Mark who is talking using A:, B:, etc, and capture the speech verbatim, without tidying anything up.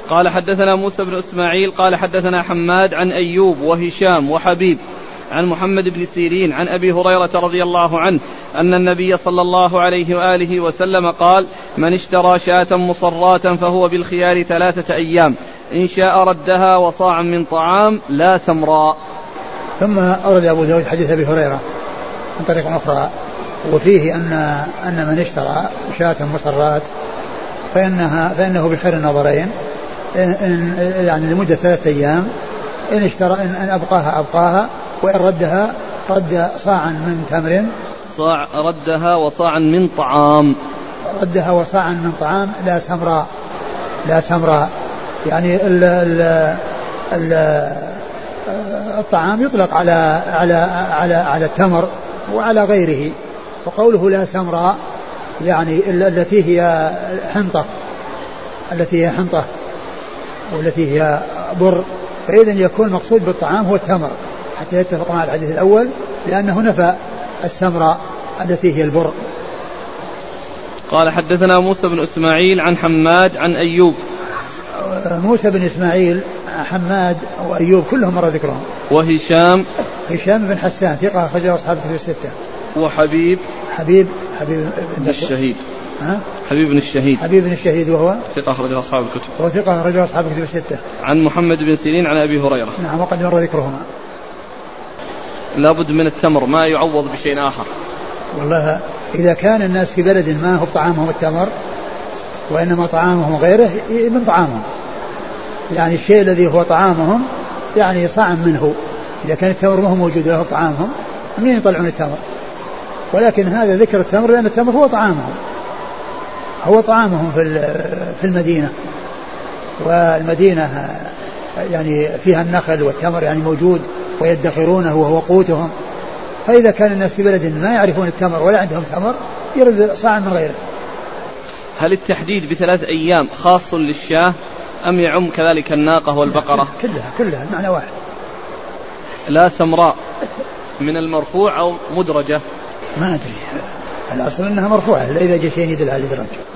A: قال حدثنا موسى بن إسماعيل قال حدثنا حماد عن أيوب وهشام وحبيب عن محمد بن سيرين عن أبي هريرة رضي الله عنه أن النبي صلى الله عليه وآله وسلم قال: من اشترى شاة مصراة فهو بالخيار ثلاثة أيام إن شاء ردها وصاعا من طعام لا سمراء.
B: ثم أورد أبو داود حديث أبي هريرة من طريق أخرى وفيه أن أن من اشترى شاة مصرات فإنها فإنه بخير النظرين، إن يعني لمدة ثلاثة أيام، إن اشترى إن أبقاها أبقاها، وإن ردها رد صاعا من تمر،
A: صاع ردها وصاعا من طعام،
B: ردها وصاعا من طعام لا سمراء، لا سمراء يعني ال ال ال الطعام يطلق على على على على التمر وعلى غيره، وقوله لا سمراء يعني التي هي حنطة، التي هي حنطة والتي هي بر، فإذا يكون المقصود بالطعام هو التمر حتى يتفق مع الحديث الأول، لأنه نفى السمراء التي هي البر.
A: قال حدثنا موسى بن إسماعيل عن حماد عن أيوب.
B: موسى بن إسماعيل حماد وأيوب كلهم مر ذكرهم.
A: وهشام
B: هشام بن حسان ثقة أخرجه أصحاب الكتب الستة.
A: وحبيب
B: حبيب حبيب
A: بن الشهيد.
B: ها؟
A: حبيب بن الشهيد.
B: حبيب بن الشهيد وهو
A: ثقة أخرجه أصحاب الكتب.
B: وهو ثقة أخرجه أصحاب الكتب الستة.
A: عن محمد بن سيرين عن أبي هريرة.
B: نعم وقد مر ذكرهما.
A: لابد من التمر ما يعوض بشيء آخر.
B: والله إذا كان الناس في بلد ما هو طعامهم التمر وإنما طعامهم غيره من طعامهم، يعني الشيء الذي هو طعامهم يعني صاع منه، إذا كان التمر ما هو موجود له طعامهم منين يطلعون التمر؟ ولكن هذا ذكر التمر لأن التمر هو طعامهم، هو طعامهم في في المدينة، والمدينة يعني فيها النخل والتمر يعني موجود ويدخرونه وهو قوتهم، فإذا كان الناس في بلد ما يعرفون التمر ولا عندهم تمر يرد صاع من غيره.
A: هل التحديد بثلاث أيام خاص للشاة أم يعم كذلك الناقة والبقرة؟
B: كلها كلها المعنى واحد.
A: لا سمراء من المرفوع أو مدرجة؟
B: ما أدري، الأصل أنها مرفوعة إلا إذا جاء شيء يدل على الإدراج.